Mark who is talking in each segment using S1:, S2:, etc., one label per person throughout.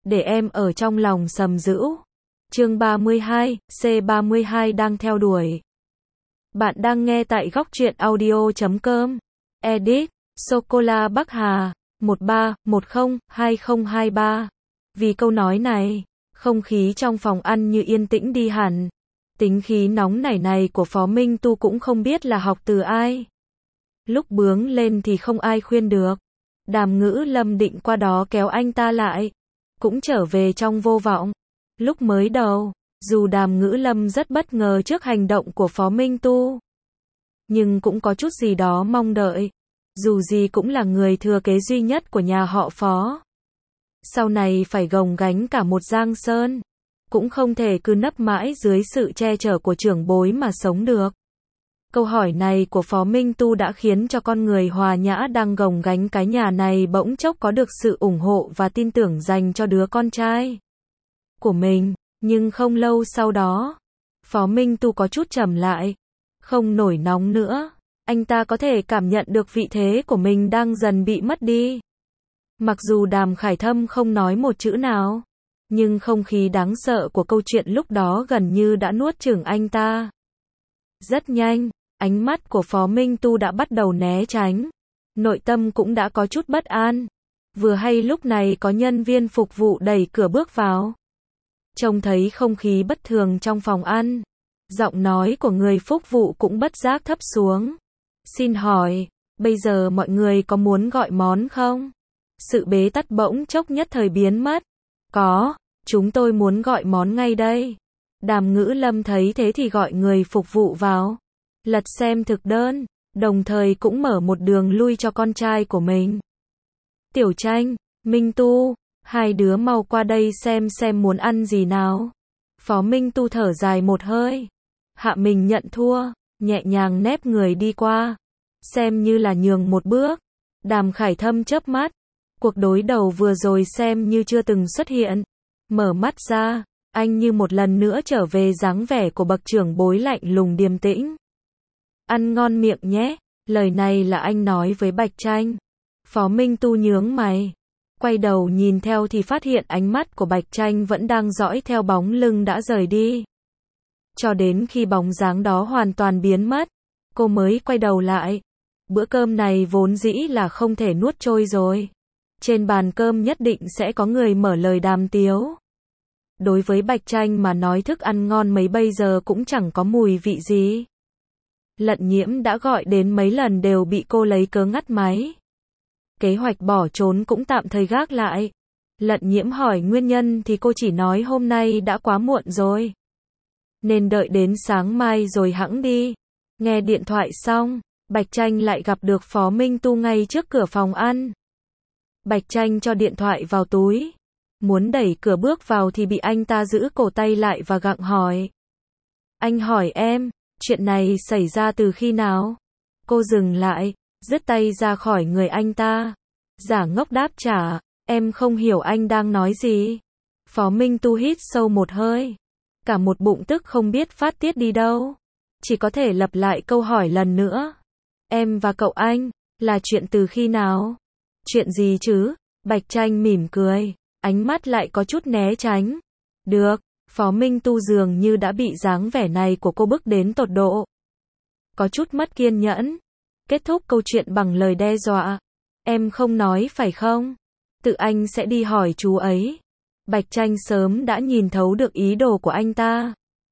S1: để em ở trong lòng sầm dữ. Chương 32, C32 đang theo đuổi. Bạn đang nghe tại góc truyện audio.com. Edit, Sô-cô-la Bắc Hà, 13102023. Vì câu nói này, không khí trong phòng ăn như yên tĩnh đi hẳn. Tính khí nóng nảy này của Phó Minh Tu cũng không biết là học từ ai. Lúc bướng lên thì không ai khuyên được. Đàm Ngữ Lâm định qua đó kéo anh ta lại, cũng trở về trong vô vọng. Lúc mới đầu, dù Đàm Ngữ Lâm rất bất ngờ trước hành động của Phó Minh Tu, nhưng cũng có chút gì đó mong đợi. Dù gì cũng là người thừa kế duy nhất của nhà họ Phó. Sau này phải gồng gánh cả một Giang Sơn, cũng không thể cứ nấp mãi dưới sự che chở của trưởng bối mà sống được. Câu hỏi này của Phó Minh Tu đã khiến cho con người hòa nhã đang gồng gánh cái nhà này bỗng chốc có được sự ủng hộ và tin tưởng dành cho đứa con trai của mình. Nhưng không lâu sau đó, Phó Minh Tu có chút trầm lại, không nổi nóng nữa. Anh ta có thể cảm nhận được vị thế của mình đang dần bị mất đi. Mặc dù Đàm Khải Thâm không nói một chữ nào, nhưng không khí đáng sợ của câu chuyện lúc đó gần như đã nuốt chửng anh ta. Rất nhanh, ánh mắt của Phó Minh Tu đã bắt đầu né tránh. Nội tâm cũng đã có chút bất an. Vừa hay lúc này có nhân viên phục vụ đẩy cửa bước vào. Trông thấy không khí bất thường trong phòng ăn, giọng nói của người phục vụ cũng bất giác thấp xuống. Xin hỏi, bây giờ mọi người có muốn gọi món không? Sự bế tắc bỗng chốc nhất thời biến mất. Có, chúng tôi muốn gọi món ngay đây. Đàm Ngữ Lâm thấy thế thì gọi người phục vụ vào, lật xem thực đơn, đồng thời cũng mở một đường lui cho con trai của mình. Tiểu Tranh, Minh Tu, hai đứa mau qua đây xem muốn ăn gì nào. Phó Minh Tu thở dài một hơi, hạ mình nhận thua, nhẹ nhàng nép người đi qua, xem như là nhường một bước. Đàm Khải Thâm chớp mắt, cuộc đối đầu vừa rồi xem như chưa từng xuất hiện. Mở mắt ra, anh như một lần nữa trở về dáng vẻ của bậc trưởng bối lạnh lùng điềm tĩnh. Ăn ngon miệng nhé, lời này là anh nói với Bạch Tranh. Phó Minh Tu nhướng mày, quay đầu nhìn theo thì phát hiện ánh mắt của Bạch Tranh vẫn đang dõi theo bóng lưng đã rời đi. Cho đến khi bóng dáng đó hoàn toàn biến mất, cô mới quay đầu lại. Bữa cơm này vốn dĩ là không thể nuốt trôi rồi. Trên bàn cơm nhất định sẽ có người mở lời đàm tiếu. Đối với Bạch Tranh mà nói thức ăn ngon mấy bây giờ cũng chẳng có mùi vị gì. Lận Nhiễm đã gọi đến mấy lần đều bị cô lấy cớ ngắt máy. Kế hoạch bỏ trốn cũng tạm thời gác lại. Lận Nhiễm hỏi nguyên nhân thì cô chỉ nói hôm nay đã quá muộn rồi, nên đợi đến sáng mai rồi hẵng đi. Nghe điện thoại xong, Bạch Tranh lại gặp được Phó Minh Tu ngay trước cửa phòng ăn. Bạch Tranh cho điện thoại vào túi, muốn đẩy cửa bước vào thì bị anh ta giữ cổ tay lại và gặng hỏi. Anh hỏi em, chuyện này xảy ra từ khi nào? Cô dừng lại, dứt tay ra khỏi người anh ta. Giả ngốc đáp trả, em không hiểu anh đang nói gì. Phó Minh Tu hít sâu một hơi, cả một bụng tức không biết phát tiết đi đâu. Chỉ có thể lặp lại câu hỏi lần nữa. Em và cậu anh, là chuyện từ khi nào? Chuyện gì chứ? Bạch Tranh mỉm cười, ánh mắt lại có chút né tránh. Được, Phó Minh Tu dường như đã bị dáng vẻ này của cô bức đến tột độ. Có chút mất kiên nhẫn. Kết thúc câu chuyện bằng lời đe dọa. Em không nói phải không? Tự anh sẽ đi hỏi chú ấy. Bạch Tranh sớm đã nhìn thấu được ý đồ của anh ta,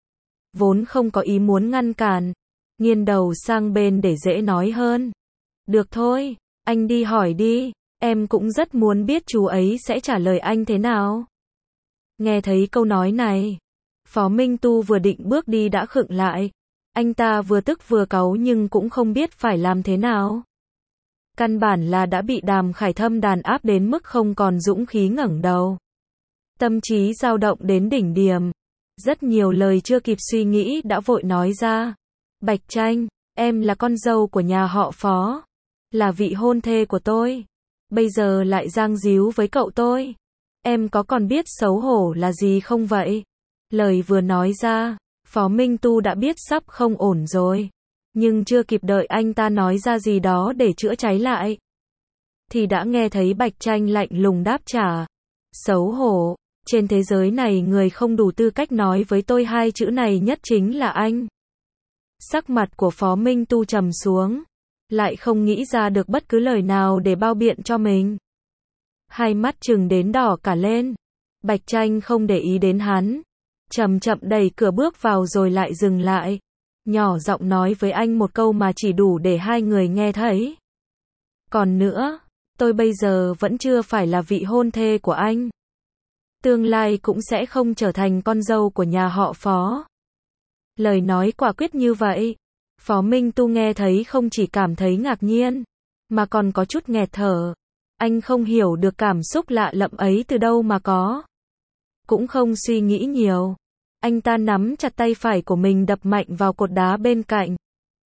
S1: vốn không có ý muốn ngăn cản, nghiêng đầu sang bên để dễ nói hơn. Được thôi, anh đi hỏi đi, em cũng rất muốn biết chú ấy sẽ trả lời anh thế nào. Nghe thấy câu nói này, Phó Minh Tu vừa định bước đi đã khựng lại. Anh ta vừa tức vừa cáu nhưng cũng không biết phải làm thế nào. Căn bản là đã bị Đàm Khải Thâm đàn áp đến mức không còn dũng khí ngẩng đầu. Tâm trí dao động đến đỉnh điểm. Rất nhiều lời chưa kịp suy nghĩ đã vội nói ra. Bạch Tranh, em là con dâu của nhà họ Phó, là vị hôn thê của tôi. Bây giờ lại giang díu với cậu tôi. Em có còn biết xấu hổ là gì không vậy? Lời vừa nói ra, Phó Minh Tu đã biết sắp không ổn rồi. Nhưng chưa kịp đợi anh ta nói ra gì đó để chữa cháy lại, thì đã nghe thấy Bạch Tranh lạnh lùng đáp trả. Xấu hổ, Trên thế giới này người không đủ tư cách nói với tôi hai chữ này nhất chính là anh. Sắc mặt của Phó Minh Tu trầm xuống, lại không nghĩ ra được bất cứ lời nào để bao biện cho mình. Hai mắt trừng đến đỏ cả lên. Bạch Tranh không để ý đến hắn, chậm chậm đẩy cửa bước vào rồi lại dừng lại, nhỏ giọng nói với anh một câu mà chỉ đủ để hai người nghe thấy. Còn nữa, tôi bây giờ vẫn chưa phải là vị hôn thê của anh. Tương lai cũng sẽ không trở thành con dâu của nhà họ Phó. Lời nói quả quyết như vậy, Phó Minh Tu nghe thấy không chỉ cảm thấy ngạc nhiên, mà còn có chút nghẹt thở. Anh không hiểu được cảm xúc lạ lẫm ấy từ đâu mà có. Cũng không suy nghĩ nhiều. Anh ta nắm chặt tay phải của mình đập mạnh vào cột đá bên cạnh.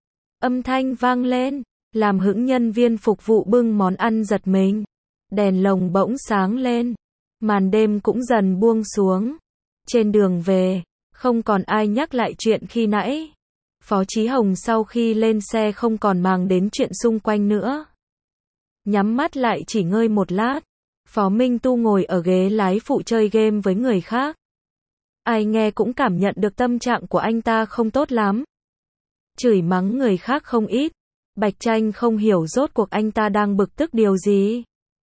S1: Âm thanh vang lên, làm hững nhân viên phục vụ bưng món ăn giật mình. Đèn lồng bỗng sáng lên, màn đêm cũng dần buông xuống. Trên đường về, không còn ai nhắc lại chuyện khi nãy. Phó Chí Hồng sau khi lên xe không còn màng đến chuyện xung quanh nữa. Nhắm mắt lại chỉ ngơi một lát, Phó Minh Tu ngồi ở ghế lái phụ chơi game với người khác. Ai nghe cũng cảm nhận được tâm trạng của anh ta không tốt lắm. Chửi mắng người khác không ít. Bạch Tranh không hiểu rốt cuộc anh ta đang bực tức điều gì.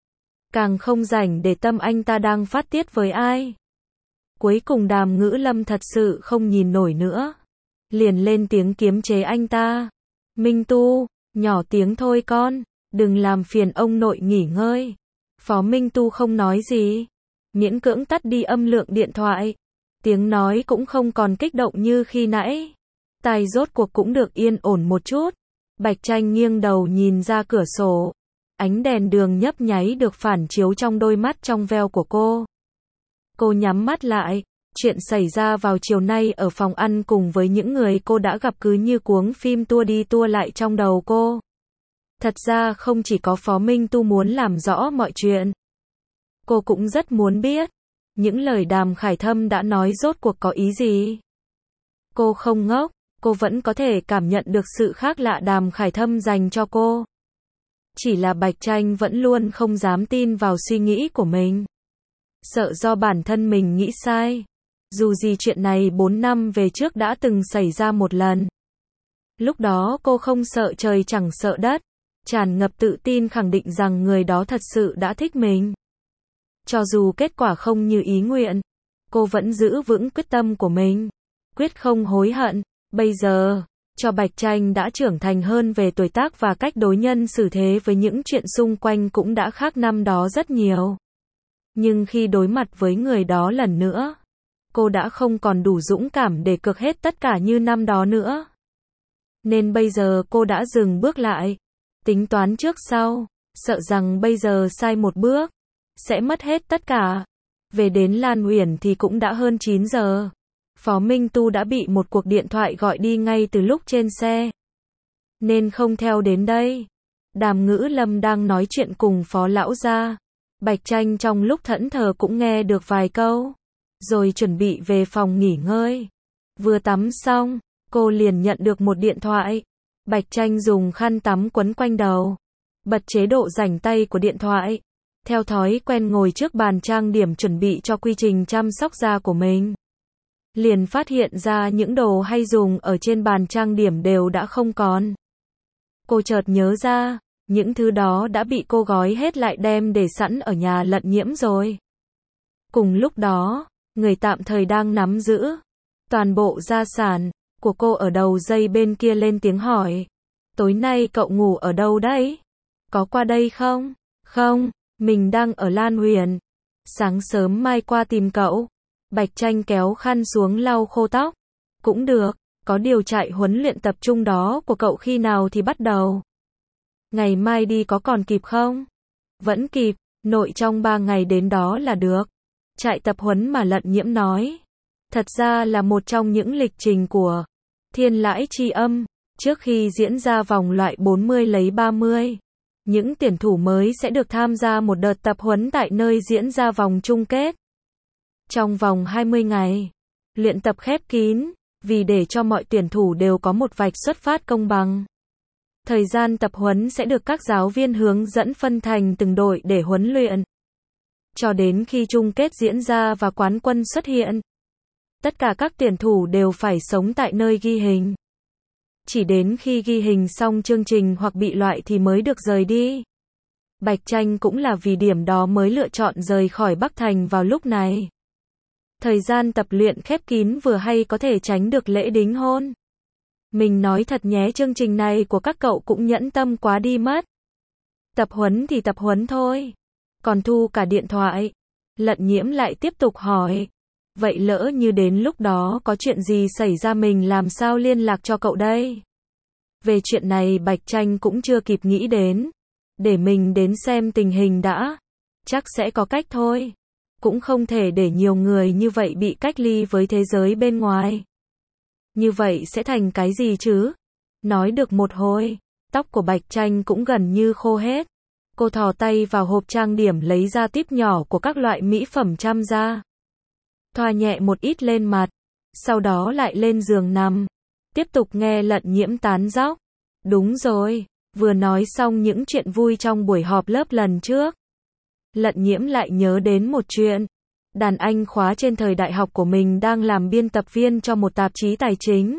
S1: Càng không rảnh để tâm anh ta đang phát tiết với ai. Cuối cùng Đàm Ngữ Lâm thật sự không nhìn nổi nữa. Liền lên tiếng kiềm chế anh ta. Minh Tu, nhỏ tiếng thôi con, đừng làm phiền ông nội nghỉ ngơi. Phó Minh Tu không nói gì, miễn cưỡng tắt đi âm lượng điện thoại. Tiếng nói cũng không còn kích động như khi nãy. Tai rốt cuộc cũng được yên ổn một chút. Bạch Tranh nghiêng đầu nhìn ra cửa sổ. Ánh đèn đường nhấp nháy được phản chiếu trong đôi mắt trong veo của cô. Cô nhắm mắt lại. Chuyện xảy ra vào chiều nay ở phòng ăn cùng với những người cô đã gặp cứ như cuống phim tua đi tua lại trong đầu cô. Thật ra không chỉ có Phó Minh Tu muốn làm rõ mọi chuyện. Cô cũng rất muốn biết. Những lời Đàm Khải Thâm đã nói rốt cuộc có ý gì. Cô không ngốc. Cô vẫn có thể cảm nhận được sự khác lạ Đàm Khải Thâm dành cho cô. Chỉ là Bạch Tranh vẫn luôn không dám tin vào suy nghĩ của mình. Sợ do bản thân mình nghĩ sai. Dù gì chuyện này 4 năm về trước đã từng xảy ra một lần. Lúc đó cô không sợ trời chẳng sợ đất. Tràn ngập tự tin khẳng định rằng người đó thật sự đã thích mình. Cho dù kết quả không như ý nguyện, cô vẫn giữ vững quyết tâm của mình. Quyết không hối hận. Bây giờ, cho Bạch Tranh đã trưởng thành hơn về tuổi tác và cách đối nhân xử thế với những chuyện xung quanh cũng đã khác năm đó rất nhiều. Nhưng khi đối mặt với người đó lần nữa, cô đã không còn đủ dũng cảm để cược hết tất cả như năm đó nữa. Nên bây giờ cô đã dừng bước lại, tính toán trước sau, sợ rằng bây giờ sai một bước, sẽ mất hết tất cả. Về đến Lan Uyển thì cũng đã hơn 9 giờ. Phó Minh Tu đã bị một cuộc điện thoại gọi đi ngay từ lúc trên xe, nên không theo đến đây. Đàm Ngữ Lâm đang nói chuyện cùng Phó Lão gia. Bạch Tranh trong lúc thẫn thờ cũng nghe được vài câu, rồi chuẩn bị về phòng nghỉ ngơi. Vừa tắm xong, cô liền nhận được một điện thoại. Bạch Tranh dùng khăn tắm quấn quanh đầu, bật chế độ rảnh tay của điện thoại. Theo thói quen ngồi trước bàn trang điểm chuẩn bị cho quy trình chăm sóc da của mình. Liền phát hiện ra những đồ hay dùng ở trên bàn trang điểm đều đã không còn. Cô chợt nhớ ra, những thứ đó đã bị cô gói hết lại đem để sẵn ở nhà Lận Nhiễm rồi. Cùng lúc đó, người tạm thời đang nắm giữ toàn bộ gia sản của cô ở đầu dây bên kia lên tiếng hỏi. Tối nay cậu ngủ ở đâu đấy? Có qua đây không? Không, mình đang ở Lan Uyển. Sáng sớm mai qua tìm cậu. Bạch Tranh kéo khăn xuống lau khô tóc. Cũng được, có điều trại huấn luyện tập trung đó của cậu khi nào thì bắt đầu? Ngày mai đi có còn kịp không? Vẫn kịp, nội trong 3 ngày đến đó là được. Trại tập huấn mà Lận Nhiễm nói. Thật ra là một trong những lịch trình của Thiên Lãi Chi Âm. Trước khi diễn ra vòng loại 40 lấy 30, những tuyển thủ mới sẽ được tham gia một đợt tập huấn tại nơi diễn ra vòng chung kết. Trong vòng 20 ngày, luyện tập khép kín, vì để cho mọi tuyển thủ đều có một vạch xuất phát công bằng. Thời gian tập huấn sẽ được các giáo viên hướng dẫn phân thành từng đội để huấn luyện. Cho đến khi chung kết diễn ra và quán quân xuất hiện, tất cả các tuyển thủ đều phải sống tại nơi ghi hình. Chỉ đến khi ghi hình xong chương trình hoặc bị loại thì mới được rời đi. Bạch Tranh cũng là vì điểm đó mới lựa chọn rời khỏi Bắc Thành vào lúc này. Thời gian tập luyện khép kín vừa hay có thể tránh được lễ đính hôn. Mình nói thật nhé, chương trình này của các cậu cũng nhẫn tâm quá đi mất. Tập huấn thì tập huấn thôi. Còn thu cả điện thoại. Lận Nhiễm lại tiếp tục hỏi. Vậy lỡ như đến lúc đó có chuyện gì xảy ra mình làm sao liên lạc cho cậu đây? Về chuyện này Bạch Tranh cũng chưa kịp nghĩ đến. Để mình đến xem tình hình đã. Chắc sẽ có cách thôi. Cũng không thể để nhiều người như vậy bị cách ly với thế giới bên ngoài. Như vậy sẽ thành cái gì chứ? Nói được một hồi, tóc của Bạch Tranh cũng gần như khô hết. Cô thò tay vào hộp trang điểm lấy ra típ nhỏ của các loại mỹ phẩm chăm ra. Thoa nhẹ một ít lên mặt, sau đó lại lên giường nằm. Tiếp tục nghe Lận Nhiễm tán dóc. Đúng rồi, vừa nói xong những chuyện vui trong buổi họp lớp lần trước. Lận Nhiễm lại nhớ đến một chuyện. Đàn anh khóa trên thời đại học của mình đang làm biên tập viên cho một tạp chí tài chính.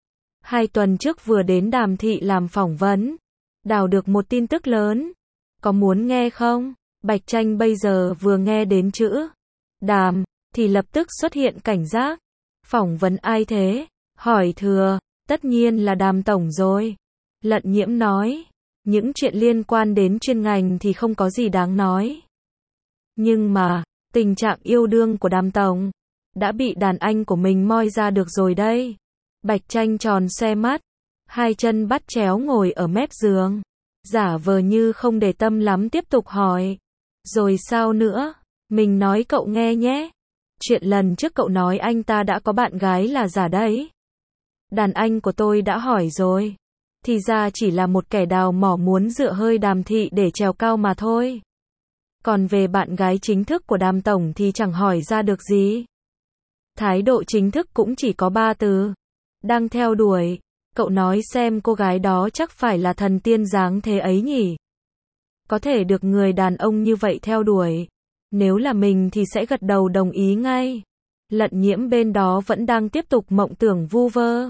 S1: 2 tuần trước vừa đến Đàm Thị làm phỏng vấn. Đào được một tin tức lớn. Có muốn nghe không? Bạch Tranh bây giờ vừa nghe đến chữ Đàm thì lập tức xuất hiện cảnh giác. Phỏng vấn ai thế? Hỏi thừa. Tất nhiên là Đàm tổng rồi. Lận Nhiễm nói. Những chuyện liên quan đến chuyên ngành thì không có gì đáng nói. Nhưng mà, tình trạng yêu đương của Đàm tổng đã bị đàn anh của mình moi ra được rồi đây. Bạch Tranh tròn xoe mắt, 2 chân bắt chéo ngồi ở mép giường, giả vờ như không để tâm lắm tiếp tục hỏi. Rồi sao nữa? Mình nói cậu nghe nhé. Chuyện lần trước cậu nói anh ta đã có bạn gái là giả đấy. Đàn anh của tôi đã hỏi rồi. Thì ra chỉ là một kẻ đào mỏ muốn dựa hơi Đàm Thị để trèo cao mà thôi. Còn về bạn gái chính thức của Đàm tổng thì chẳng hỏi ra được gì. Thái độ chính thức cũng chỉ có 3 từ. Đang theo đuổi. Cậu nói xem cô gái đó chắc phải là thần tiên dáng thế ấy nhỉ? Có thể được người đàn ông như vậy theo đuổi. Nếu là mình thì sẽ gật đầu đồng ý ngay. Lận Nhiễm bên đó vẫn đang tiếp tục mộng tưởng vu vơ.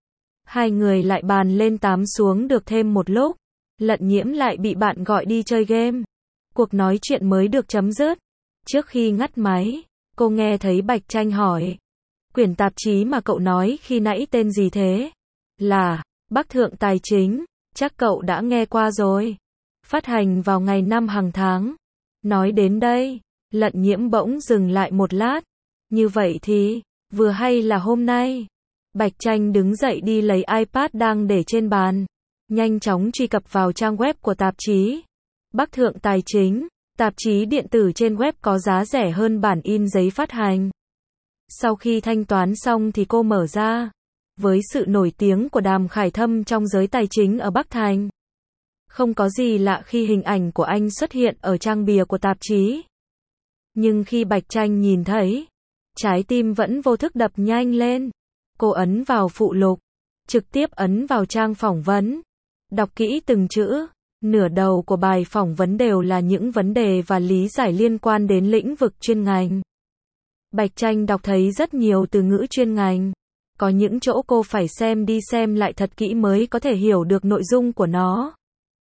S1: 2 người lại bàn lên tám xuống được thêm một lúc. Lận Nhiễm lại bị bạn gọi đi chơi game. Cuộc nói chuyện mới được chấm dứt. Trước khi ngắt máy, cô nghe thấy Bạch Tranh hỏi. Quyển tạp chí mà cậu nói khi nãy tên gì thế? Là Bắc Thượng Tài Chính, chắc cậu đã nghe qua rồi. Phát hành vào ngày 5 hàng tháng. Nói đến đây, Lận Nhiễm bỗng dừng lại một lát. Như vậy thì, vừa hay là hôm nay. Bạch Tranh đứng dậy đi lấy iPad đang để trên bàn. Nhanh chóng truy cập vào trang web của tạp chí. Bắc Thượng Tài Chính, tạp chí điện tử trên web có giá rẻ hơn bản in giấy phát hành. Sau khi thanh toán xong thì cô mở ra. Với sự nổi tiếng của Đàm Khải Thâm trong giới tài chính ở Bắc Thành, không có gì lạ khi hình ảnh của anh xuất hiện ở trang bìa của tạp chí. Nhưng khi Bạch Tranh nhìn thấy, trái tim vẫn vô thức đập nhanh lên. Cô ấn vào phụ lục, trực tiếp ấn vào trang phỏng vấn. Đọc kỹ từng chữ. Nửa đầu của bài phỏng vấn đều là những vấn đề và lý giải liên quan đến lĩnh vực chuyên ngành. Bạch Tranh đọc thấy rất nhiều từ ngữ chuyên ngành. Có những chỗ cô phải xem đi xem lại thật kỹ mới có thể hiểu được nội dung của nó.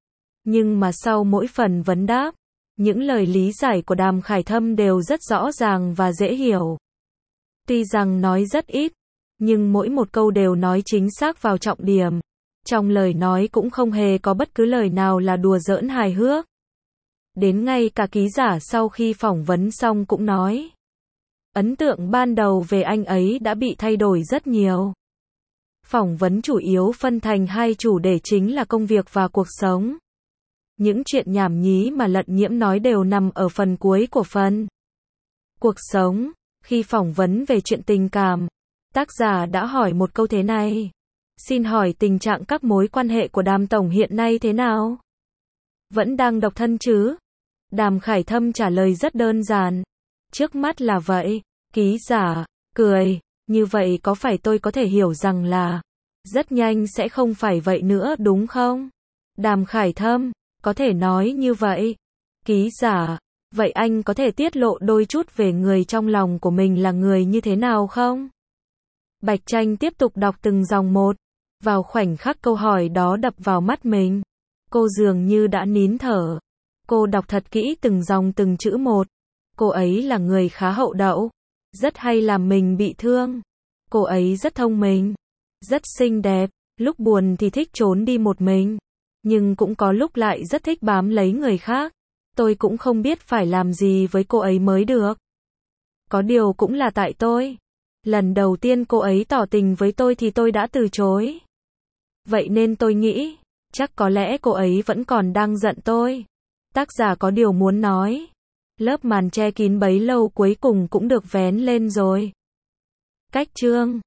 S1: Nhưng mà sau mỗi phần vấn đáp, những lời lý giải của Đàm Khải Thâm đều rất rõ ràng và dễ hiểu. Tuy rằng nói rất ít, nhưng mỗi một câu đều nói chính xác vào trọng điểm. Trong lời nói cũng không hề có bất cứ lời nào là đùa giỡn hài hước. Đến ngay cả ký giả sau khi phỏng vấn xong cũng nói. Ấn tượng ban đầu về anh ấy đã bị thay đổi rất nhiều. Phỏng vấn chủ yếu phân thành 2 chủ đề chính là công việc và cuộc sống. Những chuyện nhảm nhí mà Lận Nhiễm nói đều nằm ở phần cuối của phần cuộc sống. Khi phỏng vấn về chuyện tình cảm, tác giả đã hỏi một câu thế này. Xin hỏi tình trạng các mối quan hệ của Đàm tổng hiện nay thế nào? Vẫn đang độc thân chứ? Đàm Khải Thâm trả lời rất đơn giản. Trước mắt là vậy. Ký giả cười. Như vậy có phải tôi có thể hiểu rằng là rất nhanh sẽ không phải vậy nữa đúng không? Đàm Khải Thâm có thể nói như vậy. Ký giả Vậy anh có thể tiết lộ đôi chút về người trong lòng của mình là người như thế nào không? Bạch Tranh tiếp tục đọc từng dòng một. Vào khoảnh khắc câu hỏi đó đập vào mắt mình, cô dường như đã nín thở. Cô đọc thật kỹ từng dòng từng chữ một. Cô ấy là người khá hậu đậu, rất hay làm mình bị thương. Cô ấy rất thông minh, rất xinh đẹp, lúc buồn thì thích trốn đi một mình, nhưng cũng có lúc lại rất thích bám lấy người khác. Tôi cũng không biết phải làm gì với cô ấy mới được. Có điều cũng là tại tôi. Lần đầu tiên cô ấy tỏ tình với tôi thì tôi đã từ chối. Vậy nên tôi nghĩ, chắc có lẽ cô ấy vẫn còn đang giận tôi. Tác giả có điều muốn nói. Lớp màn che kín bấy lâu cuối cùng cũng được vén lên rồi. Cách chương